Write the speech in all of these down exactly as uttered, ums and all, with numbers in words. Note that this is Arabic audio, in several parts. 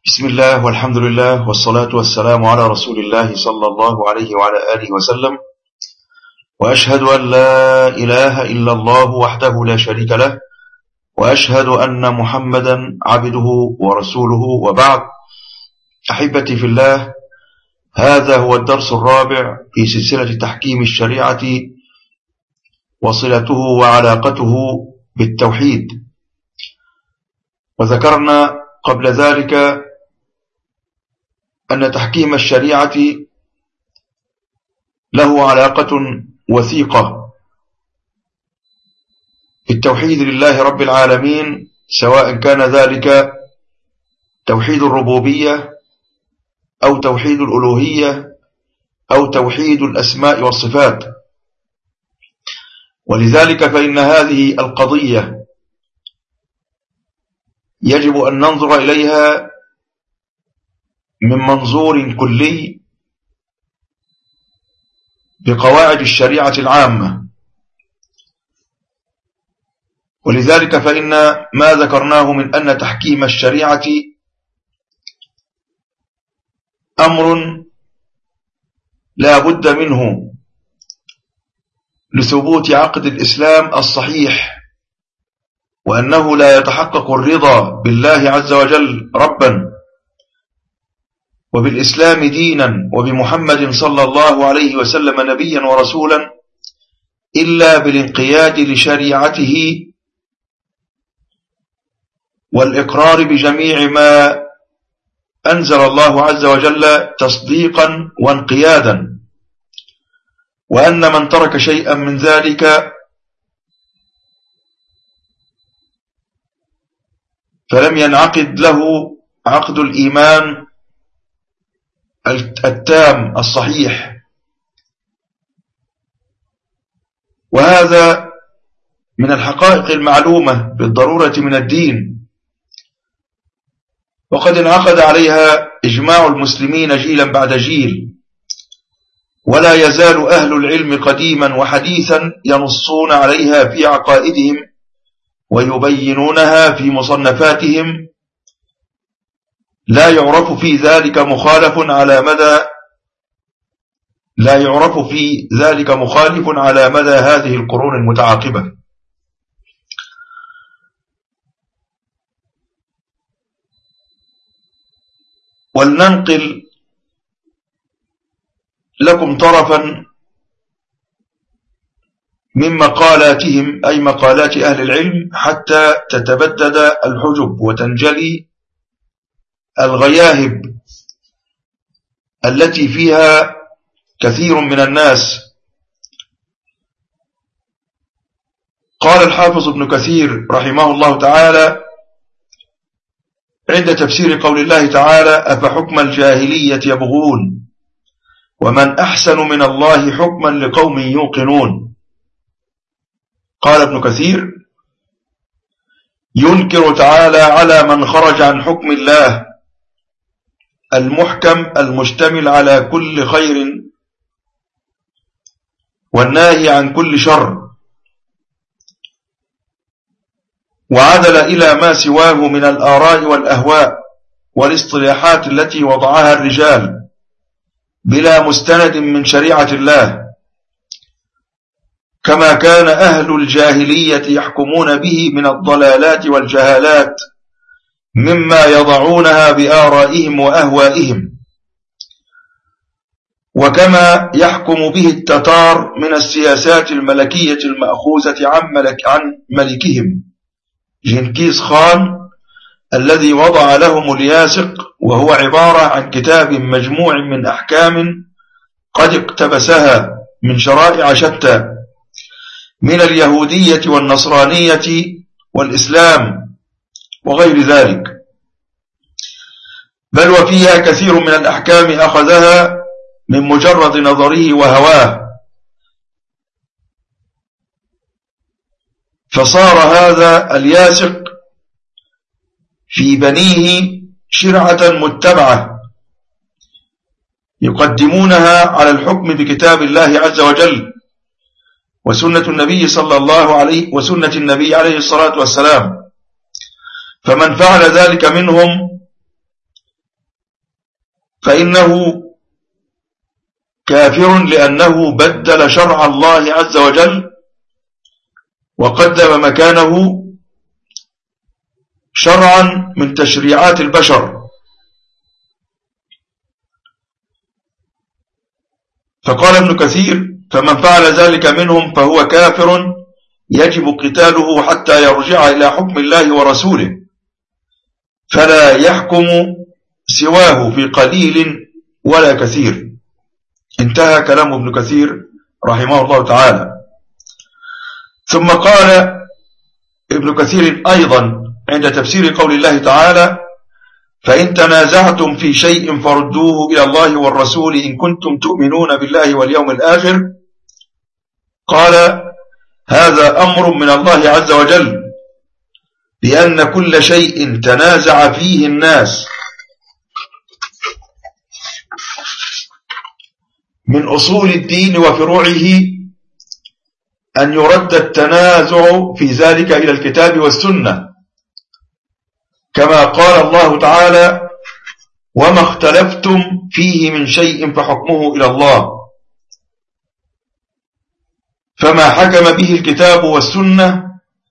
بسم الله والحمد لله والصلاة والسلام على رسول الله صلى الله عليه وعلى آله وسلم، وأشهد أن لا إله إلا الله وحده لا شريك له، وأشهد أن محمدا عبده ورسوله، وبعد. أحبتي في الله، هذا هو الدرس الرابع في سلسلة تحكيم الشريعة وصلته وعلاقته بالتوحيد. وذكرنا قبل ذلك أن تحكيم الشريعة له علاقة وثيقة بالتوحيد لله رب العالمين، سواء كان ذلك توحيد الربوبية أو توحيد الألوهية أو توحيد الأسماء والصفات. ولذلك فإن هذه القضية يجب أن ننظر إليها من منظور كلي بقواعد الشريعة العامة. ولذلك فإن ما ذكرناه من أن تحكيم الشريعة أمر لا بد منه لثبوت عقد الإسلام الصحيح، وأنه لا يتحقق الرضا بالله عز وجل ربا وبالإسلام دينا وبمحمد صلى الله عليه وسلم نبيا ورسولا إلا بالانقياد لشريعته والإقرار بجميع ما أنزل الله عز وجل تصديقا وانقيادا، وأن من ترك شيئا من ذلك فلم ينعقد له عقد الإيمان التام الصحيح. وهذا من الحقائق المعلومة بالضرورة من الدين، وقد انعقد عليها إجماع المسلمين جيلا بعد جيل، ولا يزال أهل العلم قديما وحديثا ينصون عليها في عقائدهم ويبينونها في مصنفاتهم، لا يعرف في ذلك مخالف على مدى لا يعرف في ذلك مخالف على مدى هذه القرون المتعاقبة. ولننقل لكم طرفا من مقالاتهم، أي مقالات أهل العلم، حتى تتبدد الحجب وتنجلي الغياهب التي فيها كثير من الناس. قال الحافظ ابن كثير رحمه الله تعالى عند تفسير قول الله تعالى: أفحكم الجاهلية يبغون ومن أحسن من الله حكما لقوم يوقنون. قال ابن كثير: ينكر تعالى على من خرج عن حكم الله المحكم المشتمل على كل خير والناهي عن كل شر، وعدل إلى ما سواه من الآراء والأهواء والاصطلاحات التي وضعها الرجال بلا مستند من شريعة الله، كما كان أهل الجاهلية يحكمون به من الضلالات والجهالات مما يضعونها بآرائهم وأهوائهم، وكما يحكم به التتار من السياسات الملكية المأخوذة عن, ملك عن ملكهم جنكيز خان الذي وضع لهم الياسق، وهو عبارة عن كتاب مجموع من أحكام قد اقتبسها من شرائع شتى من اليهودية والنصرانية والإسلام وغير ذلك، بل وفيها كثير من الأحكام أخذها من مجرد نظره وهواه، فصار هذا الياسق في بنيه شرعة متبعة يقدمونها على الحكم بكتاب الله عز وجل وسنة النبي صلى الله عليه وسنة النبي عليه الصلاة والسلام. فمن فعل ذلك منهم فإنه كافر لأنه بدل شرع الله عز وجل وقدم مكانه شرعا من تشريعات البشر. فقال ابن كثير: فمن فعل ذلك منهم فهو كافر يجب قتاله حتى يرجع إلى حكم الله ورسوله، فلا يحكم سواه في قليل ولا كثير. انتهى كلام ابن كثير رحمه الله تعالى. ثم قال ابن كثير أيضا عند تفسير قول الله تعالى: فإن تنازعتم في شيء فردوه إلى الله والرسول إن كنتم تؤمنون بالله واليوم الآخر، قال: هذا أمر من الله عز وجل، بأن كل شيء تنازع فيه الناس من أصول الدين وفروعه أن يرد التنازع في ذلك إلى الكتاب والسنة، كما قال الله تعالى: وما اختلفتم فيه من شيء فحكمه إلى الله. فما حكم به الكتاب والسنة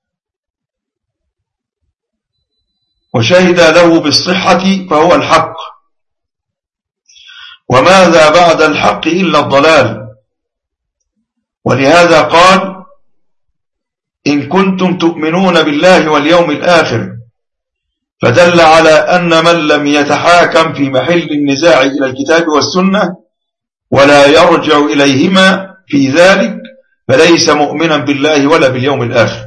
وشهد له بالصحة فهو الحق، وماذا بعد الحق إلا الضلال. ولهذا قال: إن كنتم تؤمنون بالله واليوم الآخر، فدل على أن من لم يتحاكم في محل النزاع إلى الكتاب والسنة ولا يرجع إليهما في ذلك فليس مؤمنا بالله ولا باليوم الآخر.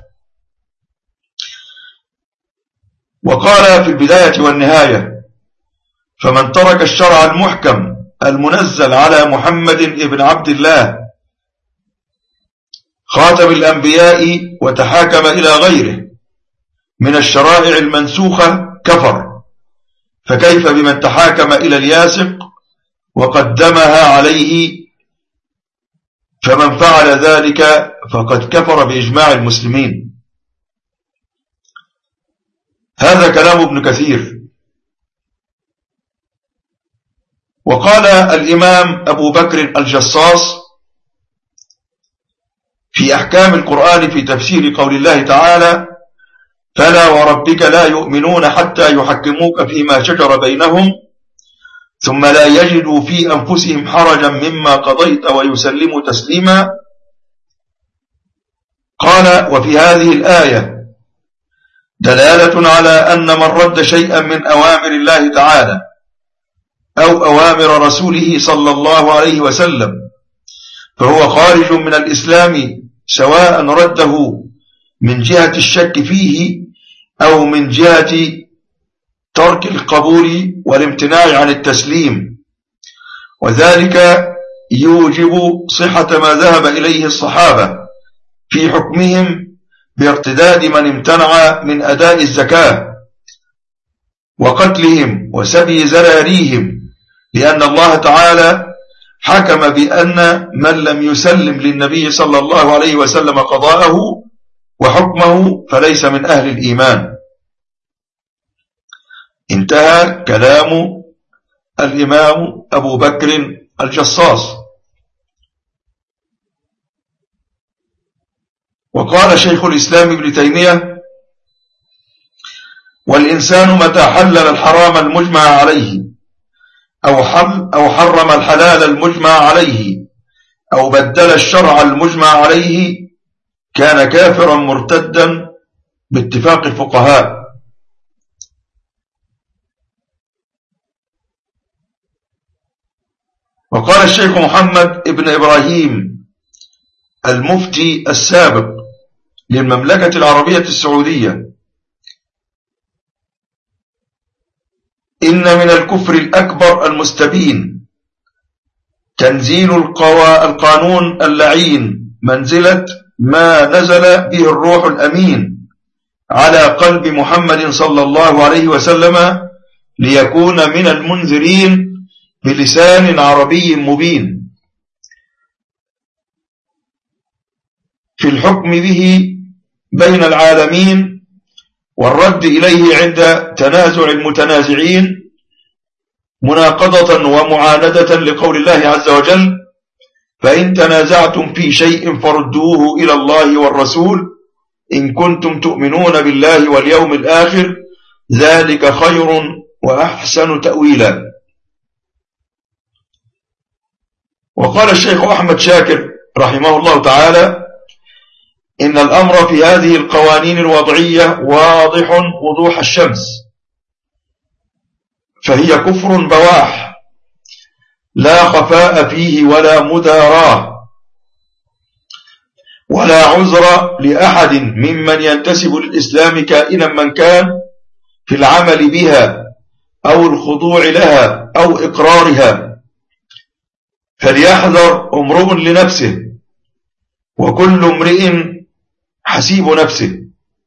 وقال في البداية والنهاية: فمن ترك الشرع المحكم المنزل على محمد ابن عبد الله خاتم الأنبياء وتحاكم إلى غيره من الشرائع المنسوخة كفر، فكيف بمن تحاكم إلى الياسق وقدمها عليه؟ فمن فعل ذلك فقد كفر بإجماع المسلمين. هذا كلام ابن كثير. وقال الإمام أبو بكر الجصاص في أحكام القرآن في تفسير قول الله تعالى: فلا وربك لا يؤمنون حتى يحكموك فيما شجر بينهم ثم لا يجدوا في أنفسهم حرجا مما قضيت ويسلموا تسليما. قال: وفي هذه الآية دلالة على أن من رد شيئا من أوامر الله تعالى أو أوامر رسوله صلى الله عليه وسلم فهو خارج من الإسلام، سواء رده من جهة الشك فيه أو من جهة ترك القبول والامتناع عن التسليم، وذلك يوجب صحة ما ذهب إليه الصحابة في حكمهم بارتداد من امتنع من أداء الزكاة وقتلهم وسبي زراريهم، لأن الله تعالى حكم بأن من لم يسلم للنبي صلى الله عليه وسلم قضاءه وحكمه فليس من أهل الإيمان. انتهى كلام الإمام أبو بكر الجصاص. وقال شيخ الإسلام ابن تيمية: والإنسان متى حلل الحرام المجمع عليه أو, حل أو حرم الحلال المجمع عليه أو بدل الشرع المجمع عليه كان كافرا مرتدا باتفاق الفقهاء. وقال الشيخ محمد ابن إبراهيم المفتي السابق للمملكة العربية السعودية: إن من الكفر الأكبر المستبين تنزيل القانون اللعين منزلة ما نزل به الروح الأمين على قلب محمد صلى الله عليه وسلم ليكون من المنذرين بلسان عربي مبين في الحكم به بين العالمين والرد إليه عند تنازع المتنازعين مناقضة ومعاندة لقول الله عز وجل: فإن تنازعتم في شيء فردوه إلى الله والرسول إن كنتم تؤمنون بالله واليوم الآخر ذلك خير وأحسن تأويلا. وقال الشيخ أحمد شاكر رحمه الله تعالى: إن الأمر في هذه القوانين الوضعية واضح وضوح الشمس، فهي كفر بواح لا خفاء فيه ولا مداراة، ولا عذر لأحد ممن ينتسب للإسلام كائنا من كان في العمل بها أو الخضوع لها أو إقرارها، فليحذر امرؤ لنفسه وكل امرئ حسيب نفسه.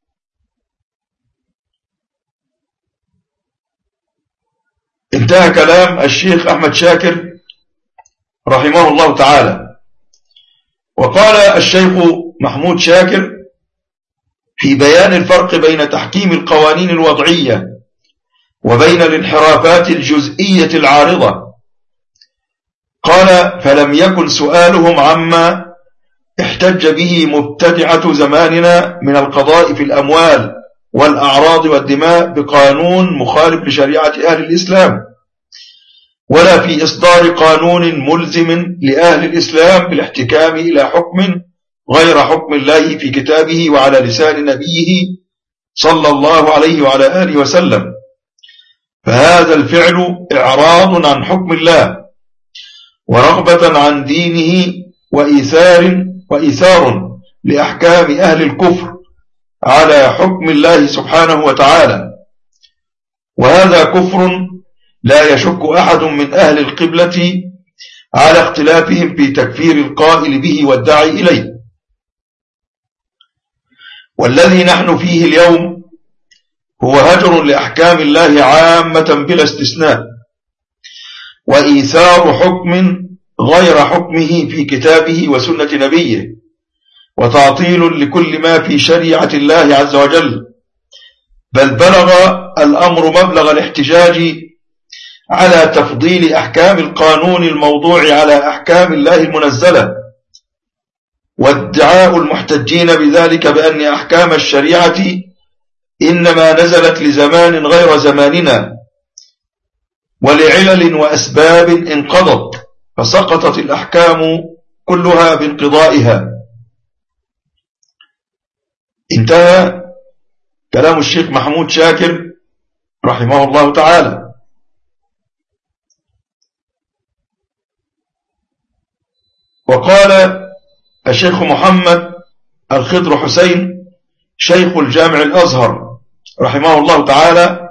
انتهى كلام الشيخ أحمد شاكر رحمه الله تعالى. وقال الشيخ محمود شاكر في بيان الفرق بين تحكيم القوانين الوضعية وبين الانحرافات الجزئية العارضة، قال: فلم يكن سؤالهم عما احتج به مبتدعة زماننا من القضاء في الأموال والأعراض والدماء بقانون مخالف لشريعة أهل الإسلام، ولا في إصدار قانون ملزم لأهل الإسلام بالاحتكام إلى حكم غير حكم الله في كتابه وعلى لسان نبيه صلى الله عليه وعلى آله وسلم، فهذا الفعل إعراض عن حكم الله ورغبة عن دينه وإيثار, وإيثار لأحكام أهل الكفر على حكم الله سبحانه وتعالى، وهذا كفر لا يشك أحد من أهل القبلة على اختلافهم في تكفير القائل به والداعي إليه. والذي نحن فيه اليوم هو هجر لأحكام الله عامة بلا استثناء، وإيثار حكم غير حكمه في كتابه وسنة نبيه، وتعطيل لكل ما في شريعة الله عز وجل، بل بلغ الأمر مبلغ الاحتجاج على تفضيل أحكام القانون الموضوع على أحكام الله المنزلة، وادعاء المحتجين بذلك بأن أحكام الشريعة إنما نزلت لزمان غير زماننا ولعلل وأسباب انقضت، فسقطت الأحكام كلها بانقضائها. انتهى كلام الشيخ محمود شاكر رحمه الله تعالى. وقال الشيخ محمد الخضر حسين شيخ الجامع الأزهر رحمه الله تعالى: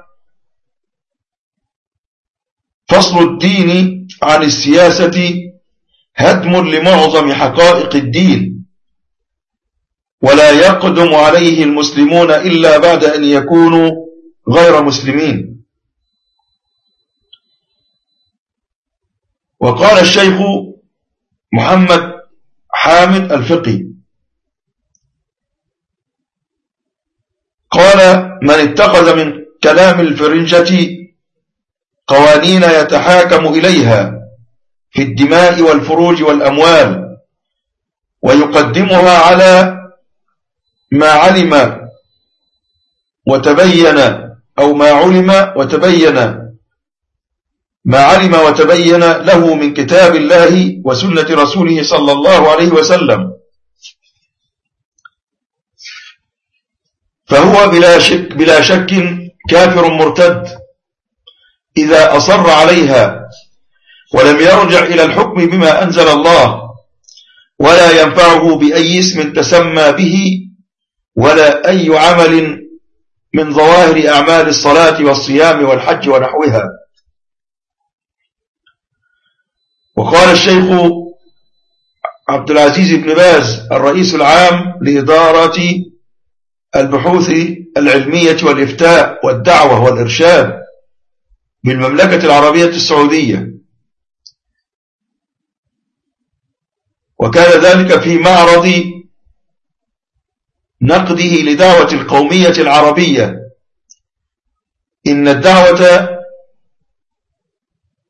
فصل الدين عن السياسة هدم لمعظم حقائق الدين، ولا يقدم عليه المسلمون إلا بعد أن يكونوا غير مسلمين. وقال الشيخ محمد حامد الفقي قال: من اتخذ من كلام الفرنجة قوانين يتحاكم إليها في الدماء والفروج والأموال ويقدمها على ما علم وتبين أو ما علم وتبين ما علم وتبين له من كتاب الله وسنة رسوله صلى الله عليه وسلم، فهو بلا شك, بلا شك كافر مرتد إذا أصر عليها ولم يرجع إلى الحكم بما أنزل الله، ولا ينفعه بأي اسم تسمى به ولا أي عمل من ظواهر أعمال الصلاة والصيام والحج ونحوها. وقال الشيخ عبد العزيز بن باز الرئيس العام لإدارة البحوث العلمية والإفتاء والدعوة والإرشاد بالمملكة العربية السعودية، وكان ذلك في معرض نقده لدعوة القومية العربية: إن الدعوة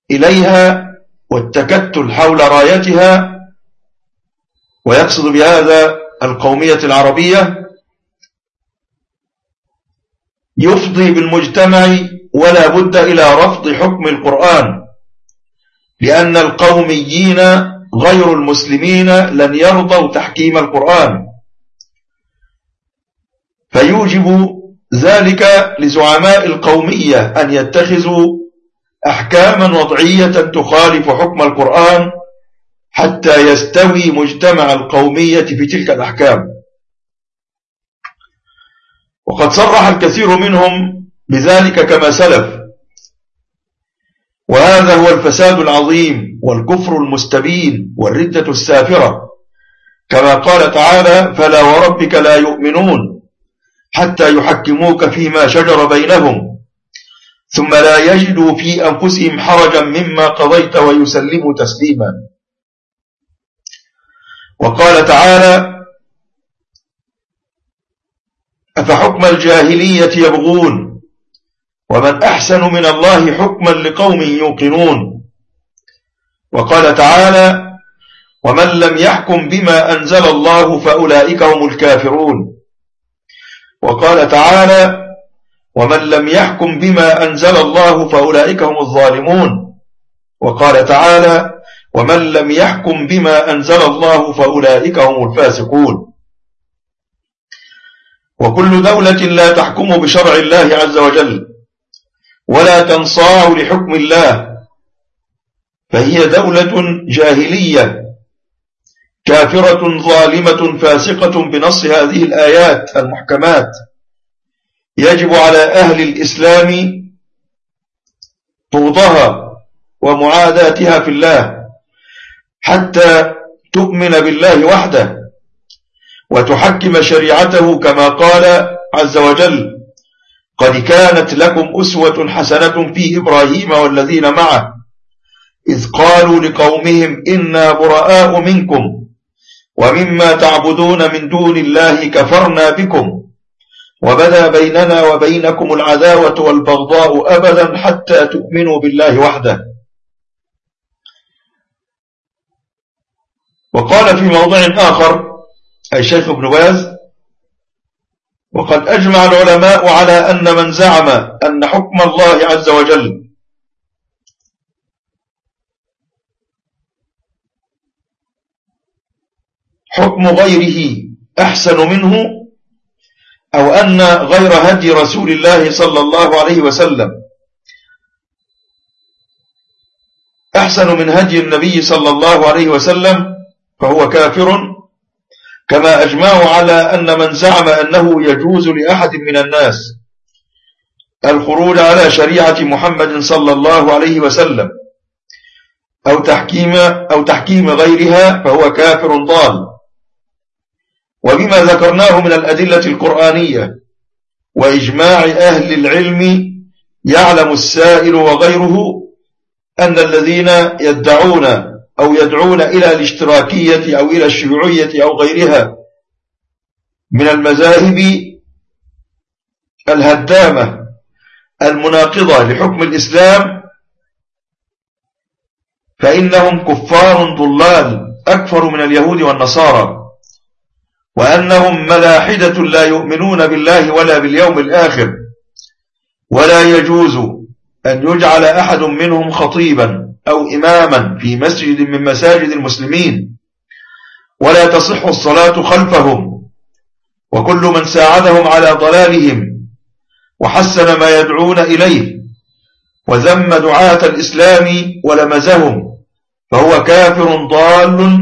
إليها والتكتل حول رايتها، ويقصد بهذا القومية العربية، يفضي بالمجتمع ولا بد إلى رفض حكم القرآن، لأن القوميين غير المسلمين لن يرضوا تحكيم القرآن، فيوجب ذلك لزعماء القومية أن يتخذوا أحكاما وضعية تخالف حكم القرآن حتى يستوي مجتمع القومية في تلك الأحكام. وقد صرح الكثير منهم بذلك كما سلف، وهذا هو الفساد العظيم والكفر المستبين والردة السافرة، كما قال تعالى: فلا وربك لا يؤمنون حتى يحكموك فيما شجر بينهم ثم لا يجدوا في أنفسهم حرجا مما قضيت ويسلموا تسليما. وقال تعالى: أفحكم الجاهلية يبغون ومن أحسن من الله حكما لقوم يوقنون. وقال تعالى: ومن لم يحكم بما أنزل الله فأولئك هم الكافرون. وقال تعالى: ومن لم يحكم بما أنزل الله فأولئك هم الظالمون. وقال تعالى: ومن لم يحكم بما أنزل الله فأولئك هم الفاسقون. وكل دولة لا تحكم بشرع الله عز وجل ولا تنصاع لحكم الله فهي دولة جاهلية كافرة ظالمة فاسقة بنص هذه الآيات المحكمات. يجب على أهل الإسلام بغضها ومعاداتها في الله حتى تؤمن بالله وحده وتحكم شريعته، كما قال عز وجل: قد كانت لكم أسوة حسنة في إبراهيم والذين معه إذ قالوا لقومهم إنا براء منكم ومما تعبدون من دون الله كفرنا بكم وبدا بيننا وبينكم العداوة والبغضاء أبدا حتى تؤمنوا بالله وحده. وقال في موضع آخر أي شيخ ابن باز: وقد أجمع العلماء على أن من زعم أن حكم الله عز وجل حكم غيره أحسن منه، أو أن غير هدي رسول الله صلى الله عليه وسلم أحسن من هدي النبي صلى الله عليه وسلم فهو كافر، كما أجمعوا على أن من زعم أنه يجوز لأحد من الناس الخروج على شريعة محمد صلى الله عليه وسلم أو تحكيم, أو تحكيم غيرها فهو كافر ضال. وبما ذكرناه من الأدلة القرآنية وإجماع أهل العلم يعلم السائل وغيره أن الذين يدعون أو يدعون إلى الاشتراكية أو إلى الشيوعية أو غيرها من المذاهب الهدامة المناقضة لحكم الإسلام فإنهم كفار ضلال أكثر من اليهود والنصارى، وأنهم ملاحدة لا يؤمنون بالله ولا باليوم الآخر، ولا يجوز أن يجعل أحد منهم خطيبا أو إماما في مسجد من مساجد المسلمين، ولا تصح الصلاة خلفهم، وكل من ساعدهم على ضلالهم وحسن ما يدعون إليه وذم دعاة الإسلام ولمزهم فهو كافر ضال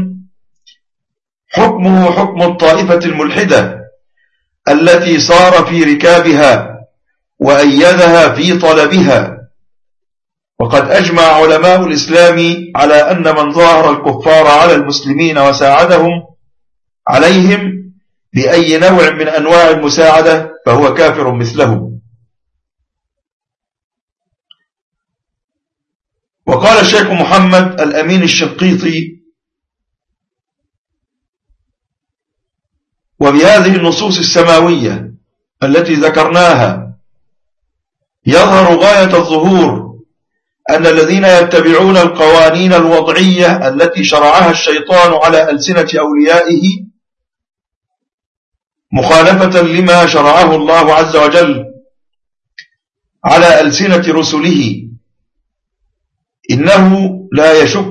حكمه حكم الطائفة الملحدة التي صار في ركابها وأيدها في طلبها. وقد أجمع علماء الإسلام على أن من ظاهر الكفار على المسلمين وساعدهم عليهم بأي نوع من أنواع المساعدة فهو كافر مثلهم. وقال الشيخ محمد الأمين الشنقيطي: وبهذه النصوص السماوية التي ذكرناها يظهر غاية الظهور أن الذين يتبعون القوانين الوضعية التي شرعها الشيطان على ألسنة أوليائه مخالفة لما شرعه الله عز وجل على ألسنة رسله، إنه لا يشك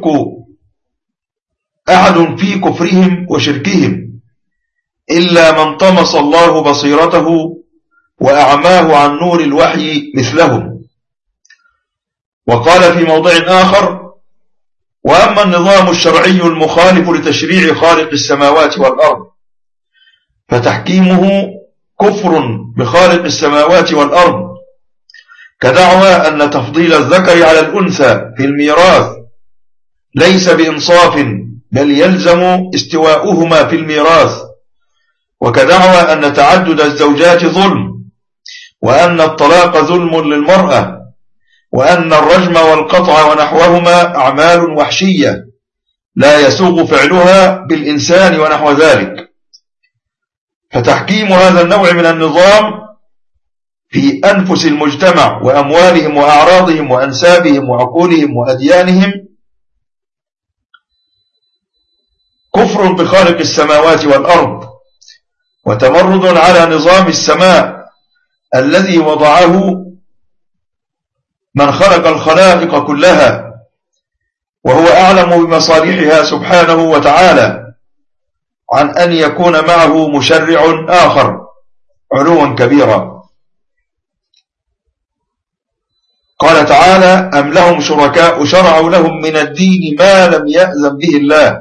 أحد في كفرهم وشركهم إلا من طمس الله بصيرته وأعماه عن نور الوحي مثلهم. وقال في موضع آخر: وأما النظام الشرعي المخالف لتشريع خالق السماوات والأرض فتحكيمه كفر بخالق السماوات والأرض، كدعوى أن تفضيل الذكر على الأنثى في الميراث ليس بإنصاف بل يلزم استواؤهما في الميراث، وكدعوى أن تعدد الزوجات ظلم، وأن الطلاق ظلم للمرأة، وأن الرجم والقطع ونحوهما أعمال وحشية لا يسوغ فعلها بالإنسان ونحو ذلك. فتحكيم هذا النوع من النظام في أنفس المجتمع وأموالهم وأعراضهم وأنسابهم وعقولهم وأديانهم كفر بخالق السماوات والأرض، وتمرد على نظام السماء الذي وضعه من خلق الخلائق كلها، وهو أعلم بمصالحها سبحانه وتعالى عن أن يكون معه مشرع آخر علوا كبيرا. قال تعالى: أم لهم شركاء شرعوا لهم من الدين ما لم يأذن به الله.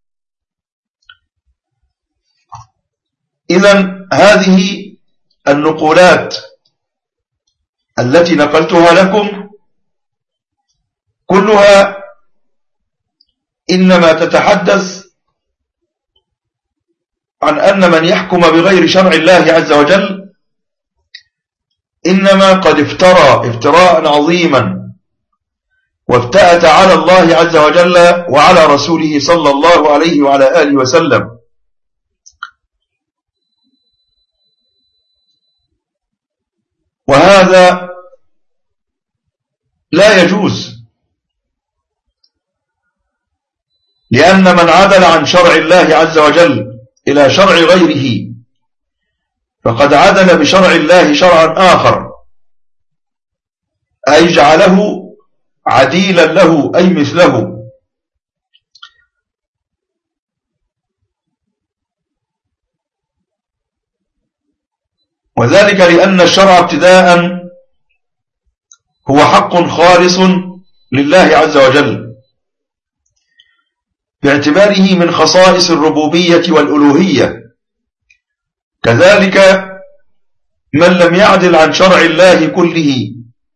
إذن هذه النقولات التي نقلتها لكم كلها إنما تتحدث عن أن من يحكم بغير شرع الله عز وجل إنما قد افترى افتراء عظيما وافتأت على الله عز وجل وعلى رسوله صلى الله عليه وعلى آله وسلم. وهذا لا يجوز، لأن من عدل عن شرع الله عز وجل إلى شرع غيره فقد عدل بشرع الله شرعا آخر، أي جعله عديلا له أي مثله. وذلك لأن الشرع ابتداء هو حق خالص لله عز وجل باعتباره من خصائص الربوبية والألوهية. كذلك من لم يعدل عن شرع الله كله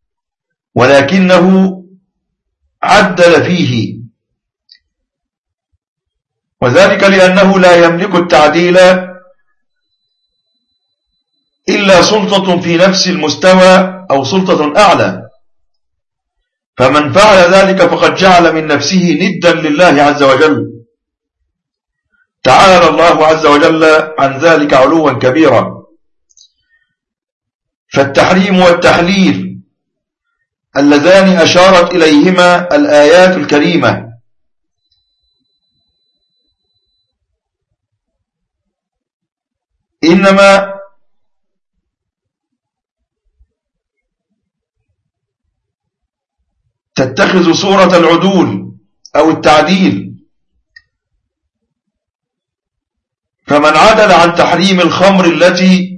ولكنه عدل فيه، وذلك لأنه لا يملك التعديل إلا سلطة في نفس المستوى أو سلطة أعلى، فمن فعل ذلك فقد جعل من نفسه ندا لله عز وجل، تعالى الله عز وجل عن ذلك علوا كبيرا. فالتحريم والتحليل اللذان أشارت إليهما الآيات الكريمة إنما تتخذ صورة العدول أو التعديل. فمن عدل عن تحريم الخمر التي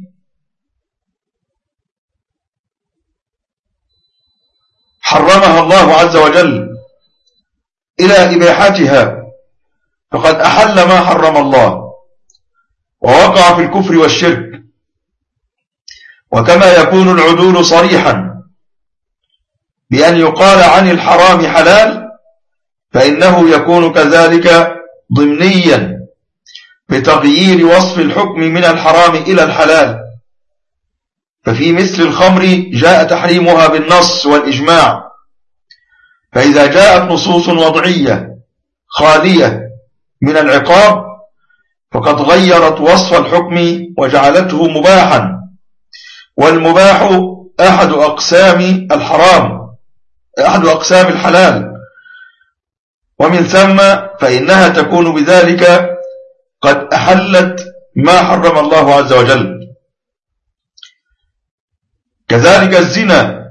حرمها الله عز وجل إلى إباحتها فقد أحل ما حرم الله ووقع في الكفر والشرك. وكما يكون العدول صريحا بأن يقال عن الحرام حلال، فإنه يكون كذلك ضمنيا بتغيير وصف الحكم من الحرام إلى الحلال. ففي مثل الخمر جاء تحريمها بالنص والإجماع، فإذا جاءت نصوص وضعية خالية من العقاب فقد غيرت وصف الحكم وجعلته مباحا، والمباح أحد أقسام الحرام، أحد أقسام الحلال، ومن ثم فإنها تكون بذلك قد أحلت ما حرم الله عز وجل. كذلك الزنا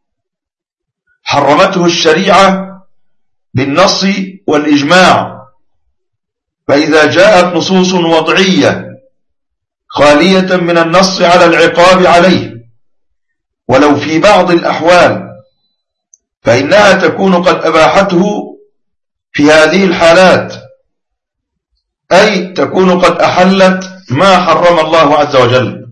حرمته الشريعة بالنص والإجماع، فإذا جاءت نصوص وضعية خالية من النص على العقاب عليه ولو في بعض الأحوال، فإنها تكون قد أباحته في هذه الحالات، أي تكون قد أحلت ما حرم الله عز وجل.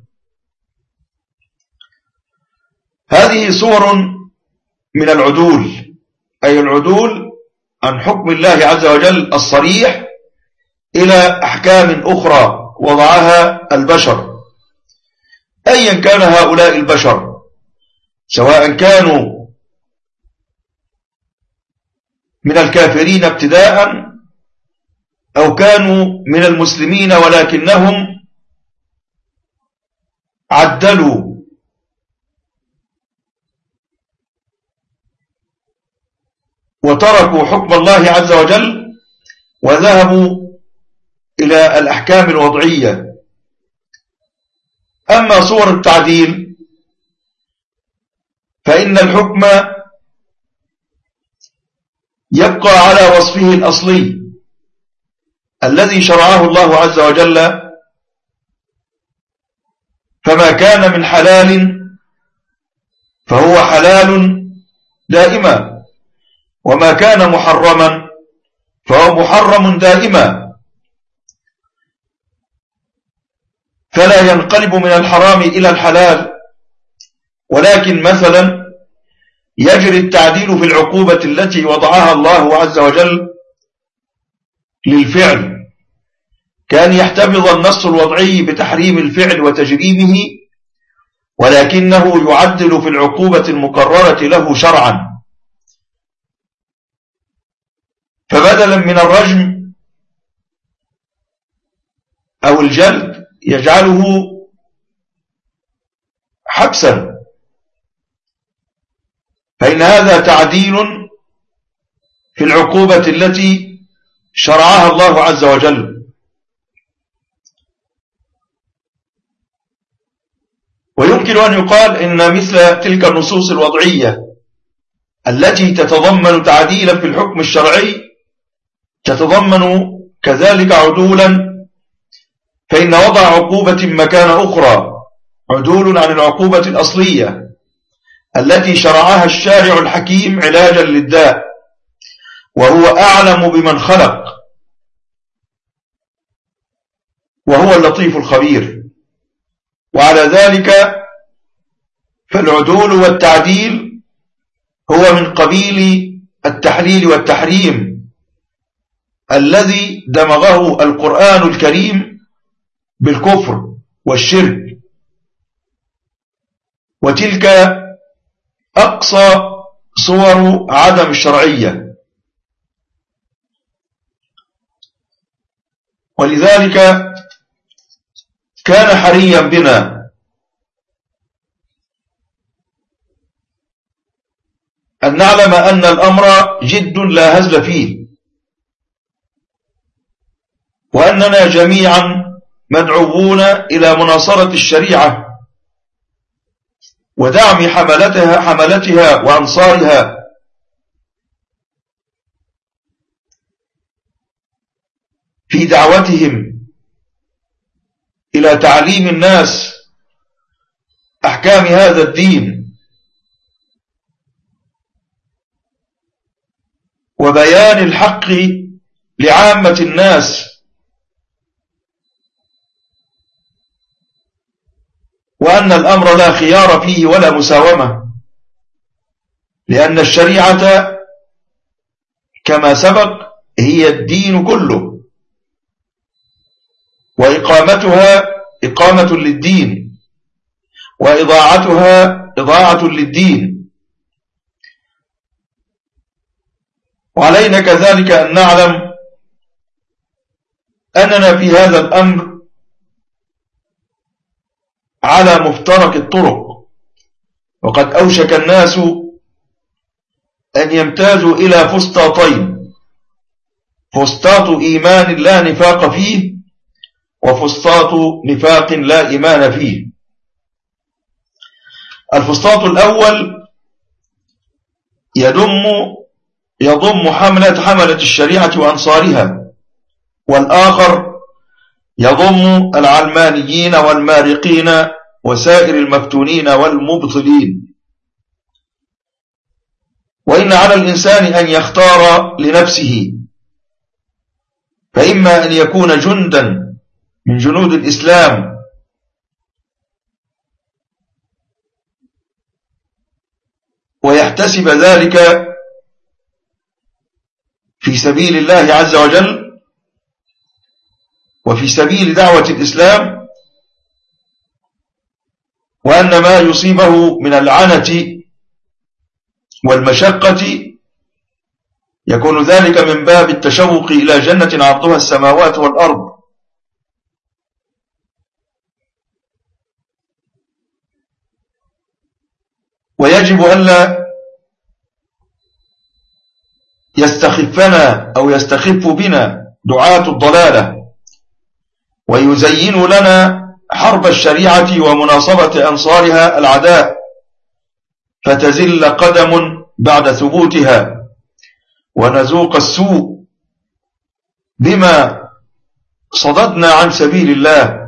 هذه صور من العدول، أي العدول عن حكم الله عز وجل الصريح إلى أحكام أخرى وضعها البشر، أيا كان هؤلاء البشر، سواء كانوا من الكافرين ابتداء أو كانوا من المسلمين ولكنهم عدلوا وتركوا حكم الله عز وجل وذهبوا إلى الأحكام الوضعية. أما صور التعديل فإن الحكم يبقى على وصفه الأصلي الذي شرعه الله عز وجل، فما كان من حلال فهو حلال دائما، وما كان محرما فهو محرم دائما، فلا ينقلب من الحرام إلى الحلال، ولكن مثلا يجري التعديل في العقوبة التي وضعها الله عز وجل للفعل، كان يحتفظ النص الوضعي بتحريم الفعل وتجريمه، ولكنه يعدل في العقوبة المقررة له شرعا، فبدلا من الرجم أو الجلد يجعله حبسا، فإن هذا تعديل في العقوبة التي شرعها الله عز وجل. ويمكن أن يقال إن مثل تلك النصوص الوضعية التي تتضمن تعديلا في الحكم الشرعي تتضمن كذلك عدولا، فإن وضع عقوبة مكان أخرى عدول عن العقوبة الأصلية التي شرعها الشارع الحكيم علاجا للداء، وهو أعلم بمن خلق وهو اللطيف الخبير. وعلى ذلك فالعدول والتعديل هو من قبيل التحليل والتحريم الذي دمغه القرآن الكريم بالكفر والشرك، وتلك أقصى صور عدم الشرعية. ولذلك كان حريا بنا أن نعلم أن الأمر جد لا هزل فيه، وأننا جميعا مدعوون إلى مناصرة الشريعة ودعم حملتها حملتها وأنصارها، في دعوتهم إلى تعليم الناس أحكام هذا الدين وبيان الحق لعامة الناس، وأن الأمر لا خيار فيه ولا مساومة، لأن الشريعة كما سبق هي الدين كله، وإقامتها إقامة للدين، وإضاعتها إضاعة للدين. وعلينا كذلك أن نعلم أننا في هذا الأمر على مفترق الطرق، وقد أوشك الناس أن يمتازوا إلى فسطاطين: فسطاط إيمان لا نفاق فيه، وفسطاط نفاق لا إيمان فيه. الفسطاط الأول يضم يضم حملة حملة الشريعة وأنصارها، والآخر يضم العلمانيين والمارقين وسائر المفتونين والمبطلين. وإن على الإنسان أن يختار لنفسه، فإما أن يكون جندا من جنود الإسلام ويحتسب ذلك في سبيل الله عز وجل وفي سبيل دعوة الإسلام، وأن ما يصيبه من العنة والمشقة يكون ذلك من باب التشوق إلى جنة عرضها السماوات والأرض. ويجب ألا يستخفنا أو يستخف بنا دعاة الضلالة ويزين لنا حرب الشريعة ومناصبة أنصارها العداء، فتزل قدم بعد ثبوتها ونذوق السوء بما صددنا عن سبيل الله.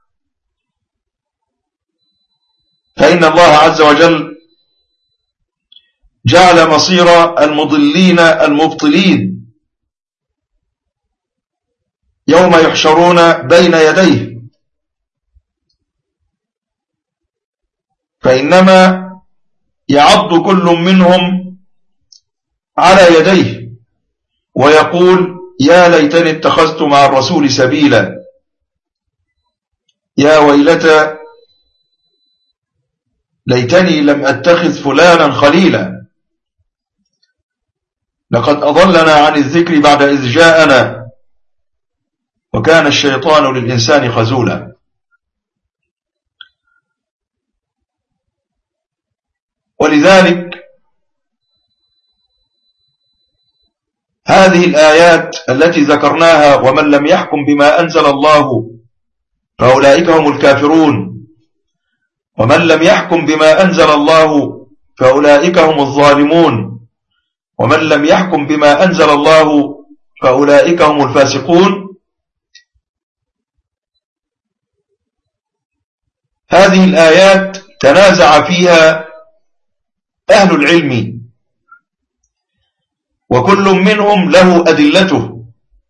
فإن الله عز وجل جعل مصير المضلين المبطلين يوم يحشرون بين يديه، فإنما يعض كل منهم على يديه ويقول: يا ليتني اتخذت مع الرسول سبيلا، يا ويلتى ليتني لم أتخذ فلانا خليلا، لقد أضلنا عن الذكر بعد إذ جاءنا، وكان الشيطان للإنسان خذولا. ولذلك هذه الآيات التي ذكرناها: ومن لم يحكم بما أنزل الله فأولئك هم الكافرون، ومن لم يحكم بما أنزل الله فأولئك هم الظالمون، ومن لم يحكم بما أنزل الله فأولئك هم الفاسقون، هذه الآيات تنازع فيها أهل العلم، وكل منهم له أدلته،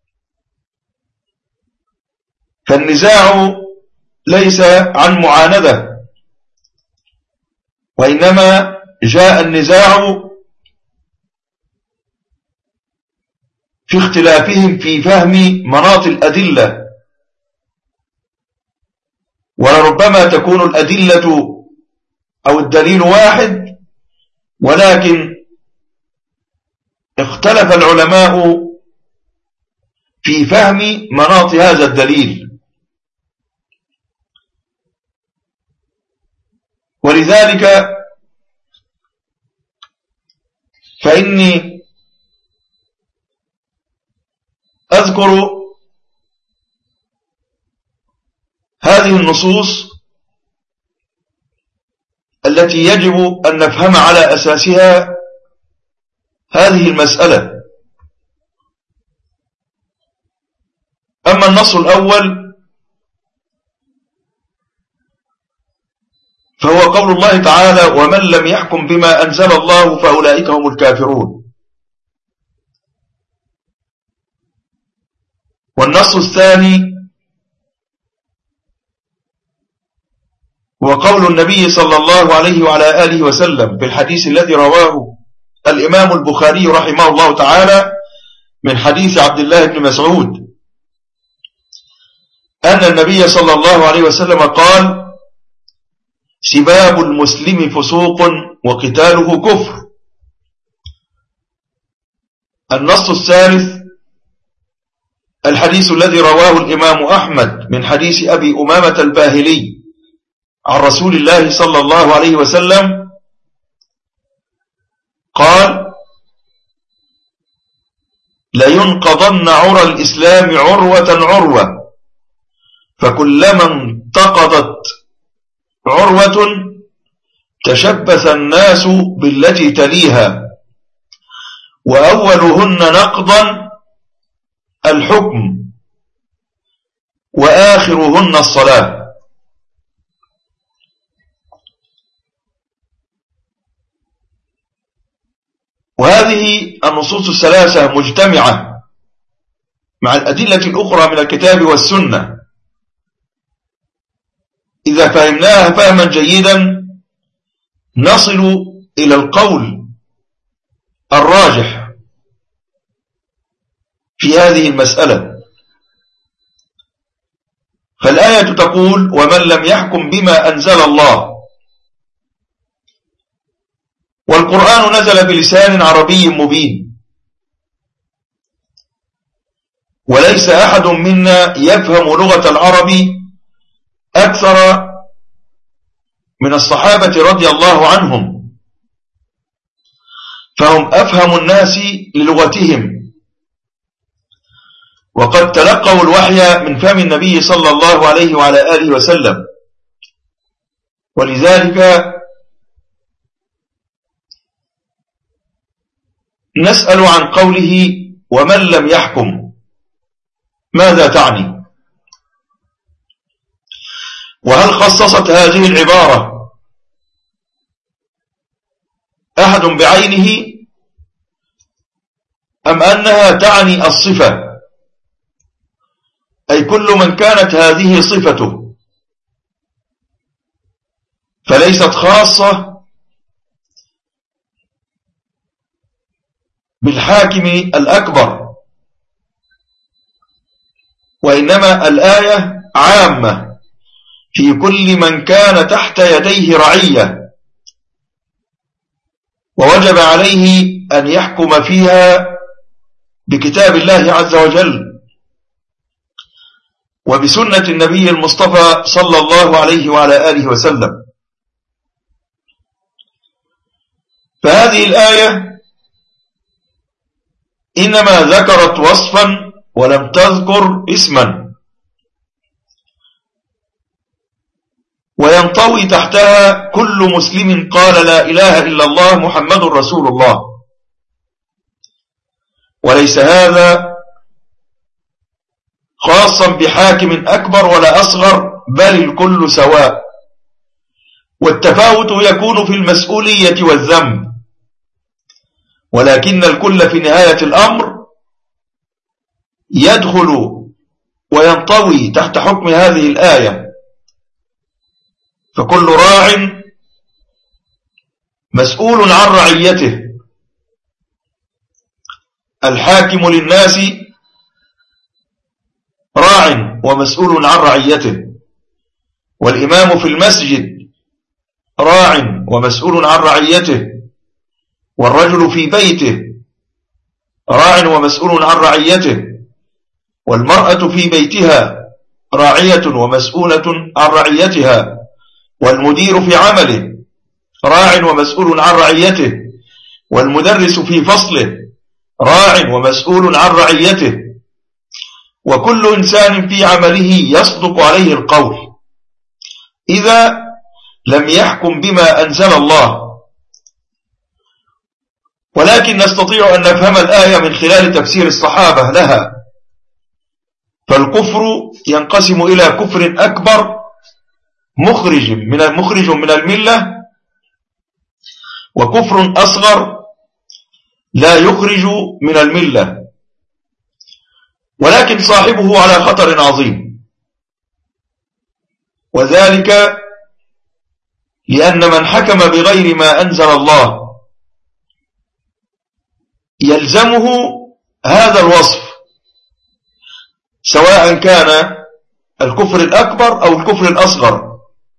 فالنزاع ليس عن معاندة، وإنما جاء النزاع في اختلافهم في فهم مناط الأدلة. ولربما تكون الأدلة أو الدليل واحد، ولكن اختلف العلماء في فهم مناط هذا الدليل. ولذلك فإني أذكر هذه النصوص التي يجب أن نفهم على أساسها هذه المسألة. أما النص الأول فهو قول الله تعالى: ومن لم يحكم بما أنزل الله فأولئك هم الكافرون. والنص الثاني هو قول النبي صلى الله عليه وعلى آله وسلم في الحديث الذي رواه الإمام البخاري رحمه الله تعالى من حديث عبد الله بن مسعود أن النبي صلى الله عليه وسلم قال: سباب المسلم فسوق وقتاله كفر. النص الثالث الحديث الذي رواه الإمام أحمد من حديث أبي أمامة الباهلي عن رسول الله صلى الله عليه وسلم قال: لينقضن عرى الإسلام عروة عروة، فكلما انتقضت عروة تشبث الناس بالتي تليها، وأولهن نقضا الحكم، وآخرهن الصلاة. وهذه النصوص الثلاثة مجتمعة مع الأدلة الأخرى من الكتاب والسنة، إذا فهمناها فهما جيدا نصل إلى القول الراجح في هذه المسألة. فالآية تقول: ومن لم يحكم بما أنزل الله. والقرآن نزل بلسان عربي مبين، وليس أحد منا يفهم لغة العرب أكثر من الصحابة رضي الله عنهم، فهم أفهم الناس للغتهم، وقد تلقوا الوحي من فم النبي صلى الله عليه وعلى آله وسلم. ولذلك نسأل عن قوله ومن لم يحكم ماذا تعني؟ وهل خصصت هذه العبارة أحد بعينه، أم أنها تعني الصفة، أي كل من كانت هذه صفته، فليست خاصة بالحاكم الأكبر، وإنما الآية عامة في كل من كان تحت يديه رعية ووجب عليه أن يحكم فيها بكتاب الله عز وجل وبسنة النبي المصطفى صلى الله عليه وعلى آله وسلم. فهذه الآية إنما ذكرت وصفا ولم تذكر اسما، وينطوي تحتها كل مسلم قال لا إله إلا الله محمد رسول الله. وليس هذا خاصا بحاكم أكبر ولا أصغر، بل الكل سواء، والتفاوت يكون في المسؤولية والذنب، ولكن الكل في نهاية الأمر يدخل وينطوي تحت حكم هذه الآية. فكل راع مسؤول عن رعيته، الحاكم للناس راع ومسؤول عن رعيته، والإمام في المسجد راع ومسؤول عن رعيته، والرجل في بيته راع ومسؤول عن رعيته، والمرأة في بيتها راعية ومسؤولة عن رعيتها، والمدير في عمله راع ومسؤول عن رعيته، والمدرس في فصله راع ومسؤول عن رعيته، وكل إنسان في عمله يصدق عليه القول إذا لم يحكم بما أنزل الله. ولكن نستطيع أن نفهم الآية من خلال تفسير الصحابة لها. فالكفر ينقسم إلى كفر أكبر مخرج من مخرج من الملة، وكفر أصغر لا يخرج من الملة، ولكن صاحبه على خطر عظيم، وذلك لأن من حكم بغير ما أنزل الله يلزمه هذا الوصف، سواء كان الكفر الأكبر أو الكفر الأصغر.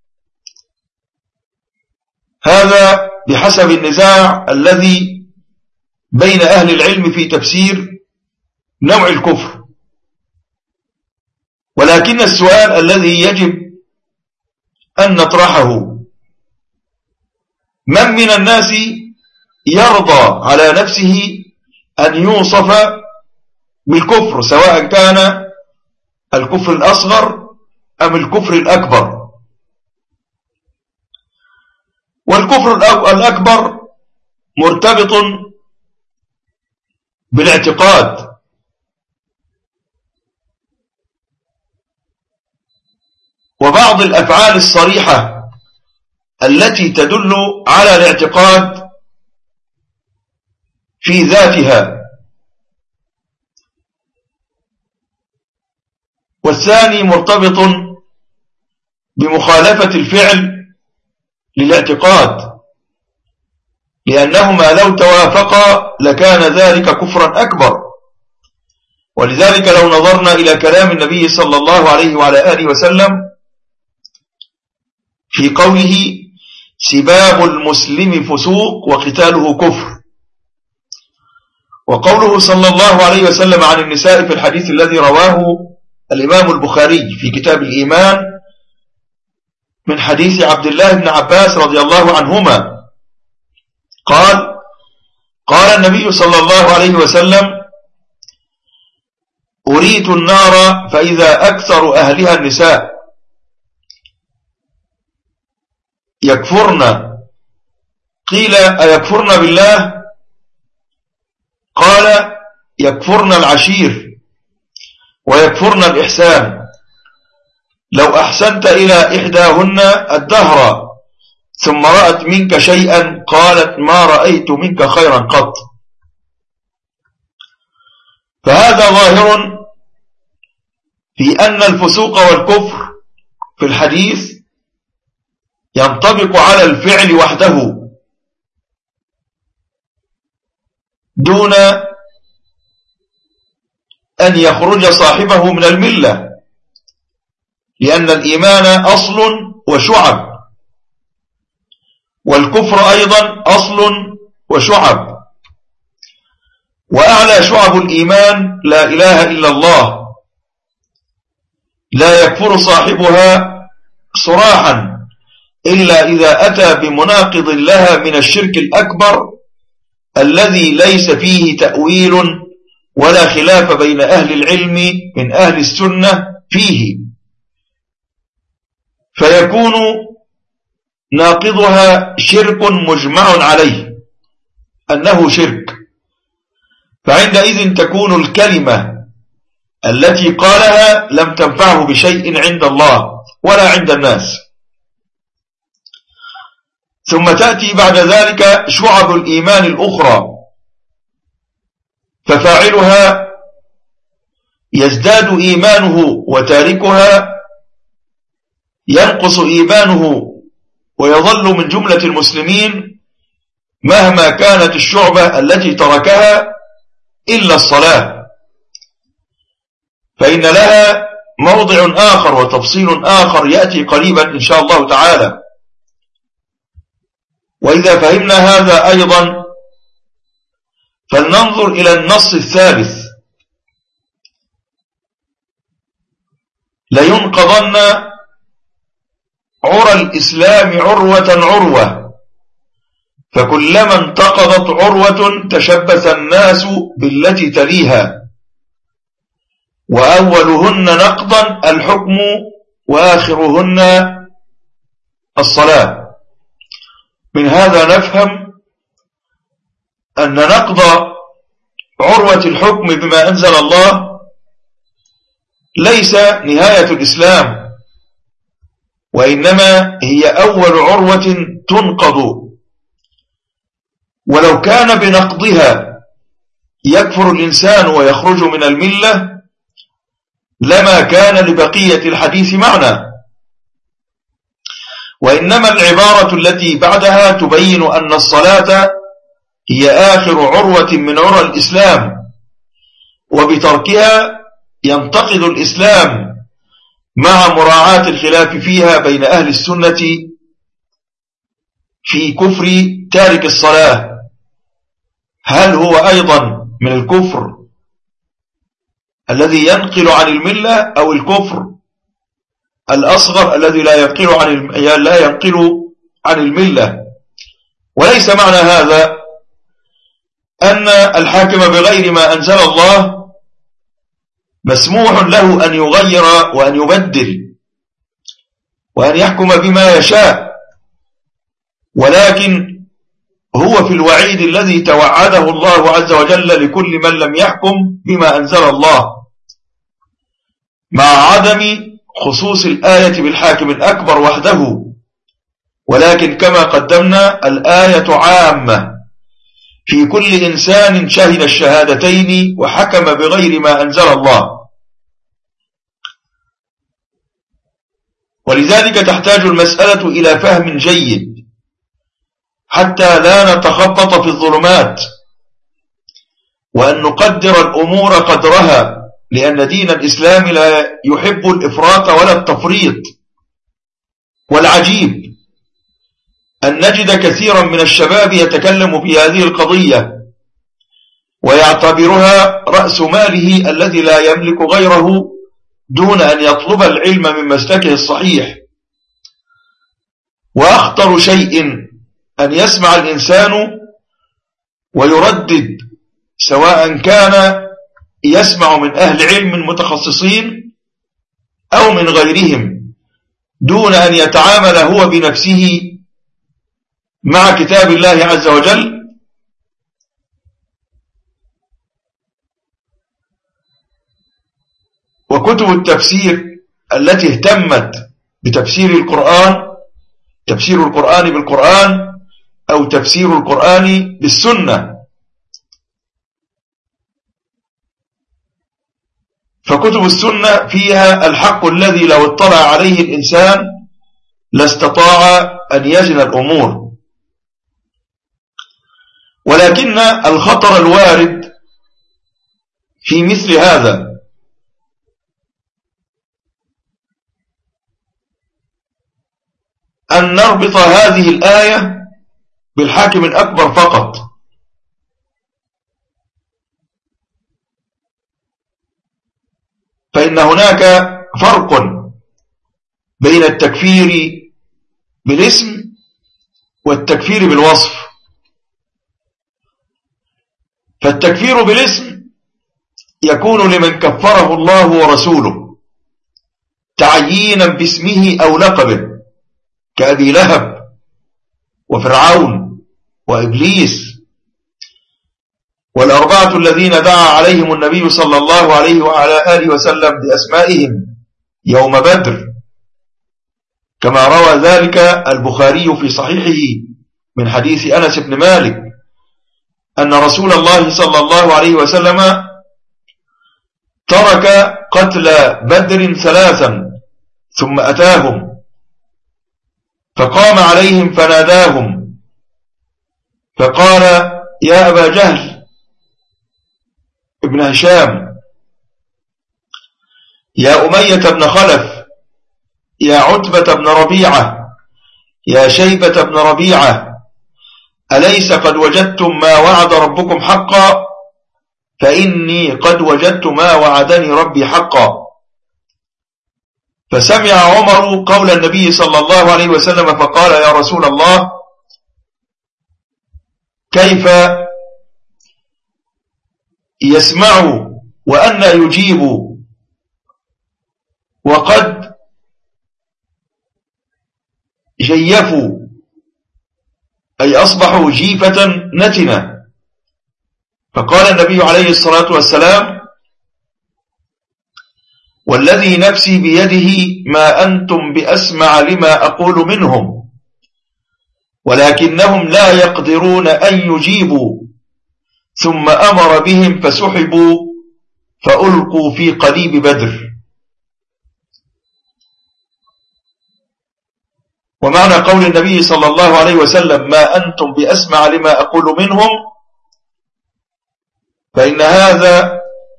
هذا بحسب النزاع الذي بين أهل العلم في تفسير نوع الكفر. ولكن السؤال الذي يجب أن نطرحه: من من الناس يرضى على نفسه أن يوصف بالكفر، سواء كان الكفر الأصغر أم الكفر الأكبر. والكفر الأكبر مرتبط بالاعتقاد، وبعض الأفعال الصريحة التي تدل على الاعتقاد في ذاتها. والثاني مرتبط بمخالفة الفعل للاعتقاد، لأنهما لو توافقا لكان ذلك كفرا أكبر. ولذلك لو نظرنا إلى كلام النبي صلى الله عليه وعلى آله وسلم في قوله سباب المسلم فسوق وقتاله كفر، وقوله صلى الله عليه وسلم عن النساء في الحديث الذي رواه الإمام البخاري في كتاب الإيمان من حديث عبد الله بن عباس رضي الله عنهما قال قال النبي صلى الله عليه وسلم أريت النار فإذا أكثر أهلها النساء يكفرن، قيل أيكفرن بالله؟ قال يكفرن العشير ويكفرن الإحسان، لو أحسنت إلى إحداهن الدهر ثم رأت منك شيئا قالت ما رأيت منك خيرا قط. فهذا ظاهر في أن الفسوق والكفر في الحديث ينطبق على الفعل وحده دون أن يخرج صاحبه من الملة، لأن الإيمان أصل وشعب، والكفر أيضا أصل وشعب، وأعلى شعب الإيمان لا إله إلا الله، لا يكفر صاحبها صراحا إلا إذا أتى بمناقض لها من الشرك الأكبر الذي ليس فيه تأويل ولا خلاف بين أهل العلم من أهل السنة فيه، فيكون ناقضها شرك مجمع عليه أنه شرك، فعندئذ تكون الكلمة التي قالها لم تنفعه بشيء عند الله ولا عند الناس. ثم تأتي بعد ذلك شعب الإيمان الأخرى، ففاعلها يزداد إيمانه وتاركها ينقص إيمانه ويظل من جملة المسلمين مهما كانت الشعبة التي تركها إلا الصلاة، فإن لها موضع آخر وتفصيل آخر يأتي قريبا إن شاء الله تعالى. وإذا فهمنا هذا أيضا فلننظر إلى النص الثالث: لينقضن عرى الإسلام عروة عروة، فكلما انتقضت عروة تشبث الناس بالتي تليها، وأولهن نقضا الحكم وآخرهن الصلاة. من هذا نفهم أن نقض عروة الحكم بما أنزل الله ليس نهاية الإسلام، وإنما هي أول عروة تنقض، ولو كان بنقضها يكفر الإنسان ويخرج من الملة لما كان لبقية الحديث معنى، وإنما العبارة التي بعدها تبين أن الصلاة هي آخر عروة من عرى الإسلام، وبتركها ينتقض الإسلام مع مراعاة الخلاف فيها بين أهل السنة في كفر تارك الصلاة، هل هو أيضا من الكفر الذي ينقل عن الملة أو الكفر الأصغر الذي لا ينقل عن لا ينقل عن الملة. وليس معنى هذا أن الحاكم بغير ما أنزل الله مسموح له أن يغير وأن يبدل وأن يحكم بما يشاء، ولكن هو في الوعيد الذي توعده الله عز وجل لكل من لم يحكم بما أنزل الله، مع عدم خصوص الآية بالحاكم الأكبر وحده. ولكن كما قدمنا الآية عامة في كل إنسان شهد الشهادتين وحكم بغير ما أنزل الله، ولذلك تحتاج المسألة إلى فهم جيد حتى لا نتخبط في الظلمات، وأن نقدر الأمور قدرها، لأن دين الإسلام لا يحب الإفراط ولا التفريط. والعجيب أن نجد كثيرا من الشباب يتكلم في هذه القضية ويعتبرها رأس ماله الذي لا يملك غيره، دون أن يطلب العلم من مسلكه الصحيح. وأخطر شيء أن يسمع الإنسان ويردد، سواء كان يسمع من أهل علم متخصصين أو من غيرهم، دون أن يتعامل هو بنفسه مع كتاب الله عز وجل. وكتب التفسير التي اهتمت بتفسير القرآن، تفسير القرآن بالقرآن أو تفسير القرآن بالسنة، فكتب السنة فيها الحق الذي لو اطلع عليه الإنسان لاستطاع أن يزن الأمور. ولكن الخطر الوارد في مثل هذا أن نربط هذه الآية بالحاكم الأكبر فقط، فإن هناك فرق بين التكفير بالاسم والتكفير بالوصف. فالتكفير بالاسم يكون لمن كفره الله ورسوله تعيينا باسمه أو لقبه، كأبي لهب وفرعون وإبليس والأربعة الذين دعا عليهم النبي صلى الله عليه وعلى آله وسلم بأسمائهم يوم بدر، كما روى ذلك البخاري في صحيحه من حديث أنس بن مالك أن رسول الله صلى الله عليه وسلم ترك قتل بدر ثلاثا ثم أتاهم فقام عليهم فناداهم فقال: يا أبا جهل ابن هشام، يا أمية بن خلف، يا عتبة بن ربيعة، يا شيبة بن ربيعة، أليس قد وجدتم ما وعد ربكم حقا؟ فإني قد وجدت ما وعدني ربي حقا. فسمع عمر قول النبي صلى الله عليه وسلم فقال: يا رسول الله، كيف يسمع وأن يجيب وقد جيفوا، أي أصبحوا جيفة نتنة. فقال النبي عليه الصلاة والسلام: والذي نفسي بيده ما أنتم بأسمع لما أقول منهم، ولكنهم لا يقدرون أن يجيبوا. ثم أمر بهم فسحبوا فألقوا في قليب بدر. ومعنى قول النبي صلى الله عليه وسلم ما أنتم بأسمع لما أقول منهم، فإن هذا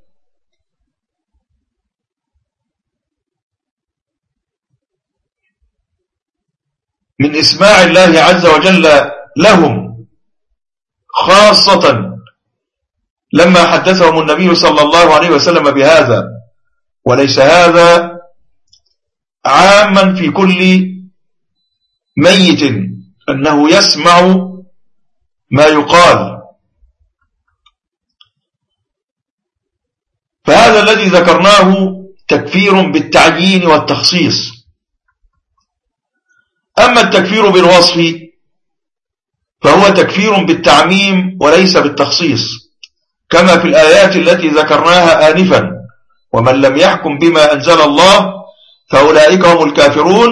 من إسماع الله عز وجل لهم، خاصة لما حدثهم النبي صلى الله عليه وسلم بهذا، وليس هذا عاما في كل ميت أنه يسمع ما يقال. فهذا الذي الذي ذكرناه تكفير بالتعيين والتخصيص. أما التكفير بالوصف فهو تكفير بالتعميم وليس بالتخصيص، كما في الآيات التي ذكرناها آنفا: ومن لم يحكم بما أنزل الله فأولئك هم الكافرون،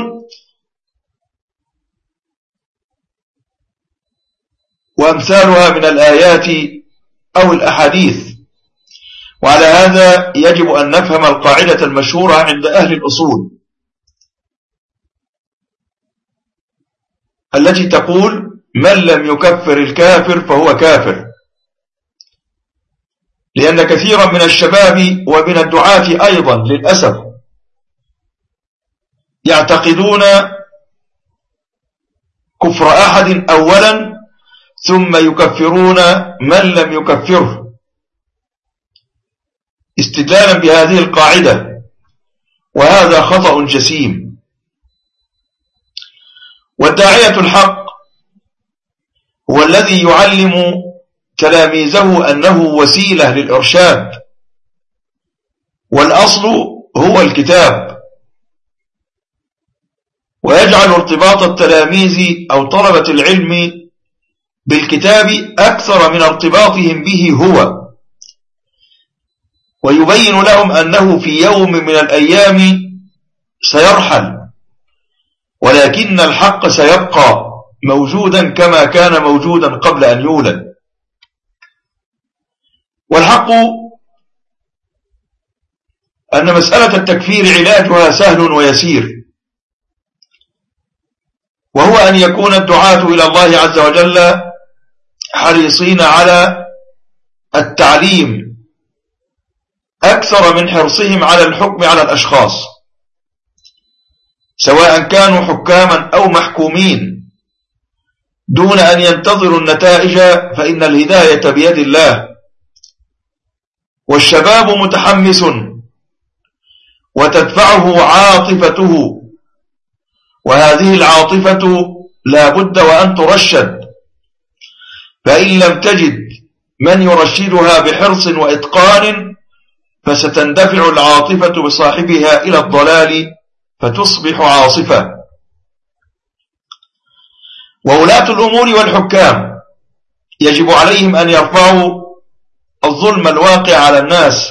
وأمثالها من الآيات أو الأحاديث. وعلى هذا يجب أن نفهم القاعدة المشهورة عند أهل الأصول التي تقول: من لم يكفر الكافر فهو كافر. لأن كثيرا من الشباب ومن الدعاة أيضا للأسف يعتقدون كفر أحد أولا ثم يكفرون من لم يكفره استدلالا بهذه القاعدة، وهذا خطأ جسيم. والداعية الحق هو الذي يعلم تلاميذه أنه وسيلة للإرشاد، والأصل هو الكتاب، ويجعل ارتباط التلاميذ أو طلبة العلم بالكتاب أكثر من ارتباطهم به هو، ويبين لهم أنه في يوم من الأيام سيرحل، ولكن الحق سيبقى موجودا كما كان موجودا قبل أن يولد. والحق أن مسألة التكفير علاجها سهل ويسير، وهو أن يكون الدعاة إلى الله عز وجل حريصين على التعليم أكثر من حرصهم على الحكم على الأشخاص، سواء كانوا حكاما أو محكومين، دون أن ينتظروا النتائج، فإن الهداية بيد الله. والشباب متحمس وتدفعه عاطفته، وهذه العاطفة لا بد وأن ترشد، فإن لم تجد من يرشدها بحرص وإتقان فستندفع العاطفة بصاحبها إلى الضلال فتصبح عاصفة. وولاة الأمور والحكام يجب عليهم أن يرفعوا الظلم الواقع على الناس،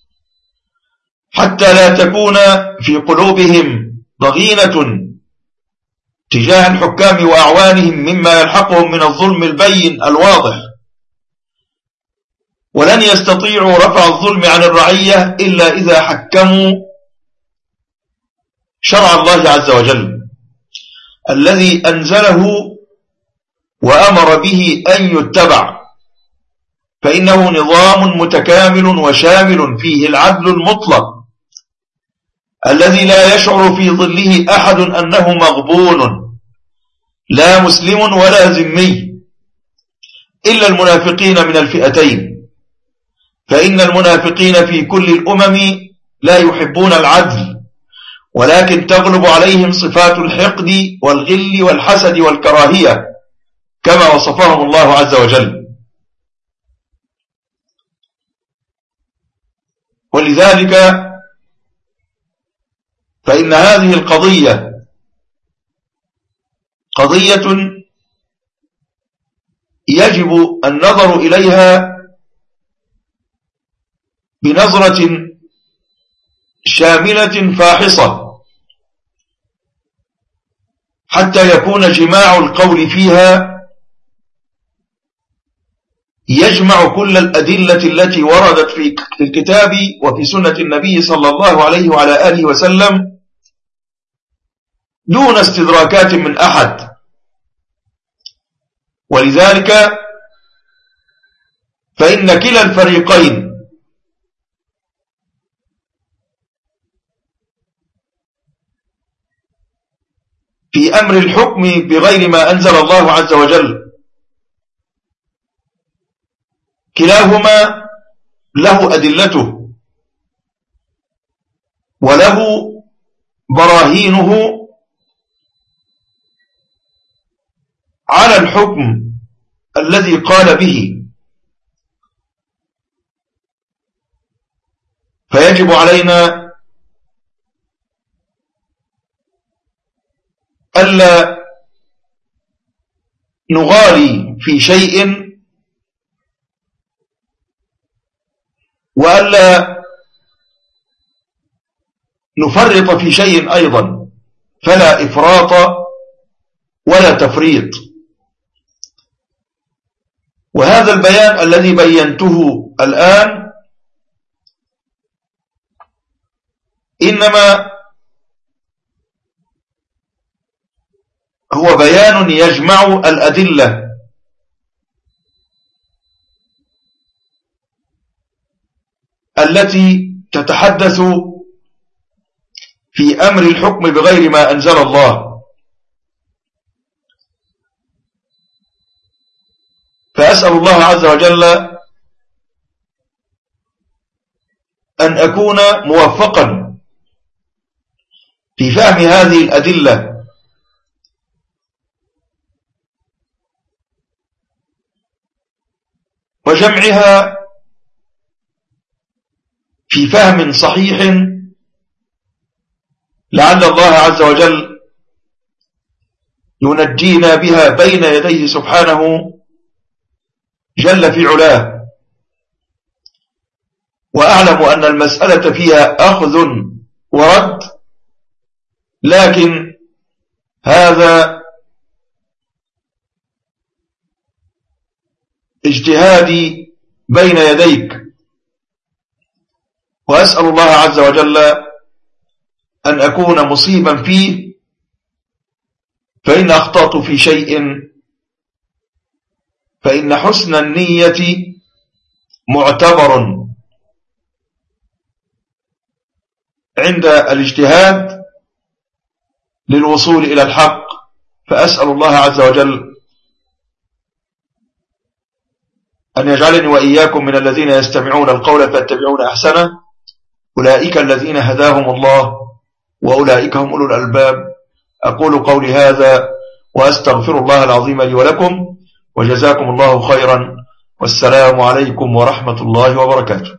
حتى لا تكون في قلوبهم ضغينة تجاه الحكام وأعوانهم مما يلحقهم من الظلم البين الواضح. ولن يستطيعوا رفع الظلم عن الرعية إلا إذا حكموا شرع الله عز وجل الذي أنزله وأمر به أن يتبع، فإنه نظام متكامل وشامل فيه العدل المطلق الذي لا يشعر في ظله أحد أنه مغبون، لا مسلم ولا ذمي، إلا المنافقين من الفئتين، فإن المنافقين في كل الأمم لا يحبون العدل، ولكن تغلب عليهم صفات الحقد والغل والحسد والكراهية كما وصفهم الله عز وجل. ولذلك فإن هذه القضية قضية يجب النظر إليها بنظرة شاملة فاحصة، حتى يكون جماع القول فيها يجمع كل الأدلة التي وردت في الكتاب وفي سنة النبي صلى الله عليه وعلى آله وسلم دون استدراكات من أحد. ولذلك فإن كلا الفريقين في أمر الحكم بغير ما أنزل الله عز وجل كلاهما له أدلته وله براهينه على الحكم الذي قال به. فيجب علينا ألا نغالي في شيء وألا نفرط في شيء أيضا، فلا إفراط ولا تفريط. وهذا البيان الذي بينته الآن إنما هو بيان يجمع الأدلة التي تتحدث في أمر الحكم بغير ما أنزل الله. فأسأل الله عز وجل أن أكون موفقا في فهم هذه الأدلة وجمعها في فهم صحيح، لعل الله عز وجل ينجينا بها بين يديه سبحانه جل في علاه. وأعلم أن المسألة فيها أخذ ورد، لكن هذا اجتهادي بين يديك، وأسأل الله عز وجل أن أكون مصيبا فيه، فإن أخطأت في شيء فإن حسن النية معتبر عند الاجتهاد للوصول إلى الحق. فأسأل الله عز وجل أن يجعلني وإياكم من الذين يستمعون القول فاتبعون أحسنه، أولئك الذين هداهم الله وأولئك هم أولو الألباب. أقول قولي هذا وأستغفر الله العظيم لي ولكم، وجزاكم الله خيرا، والسلام عليكم ورحمة الله وبركاته.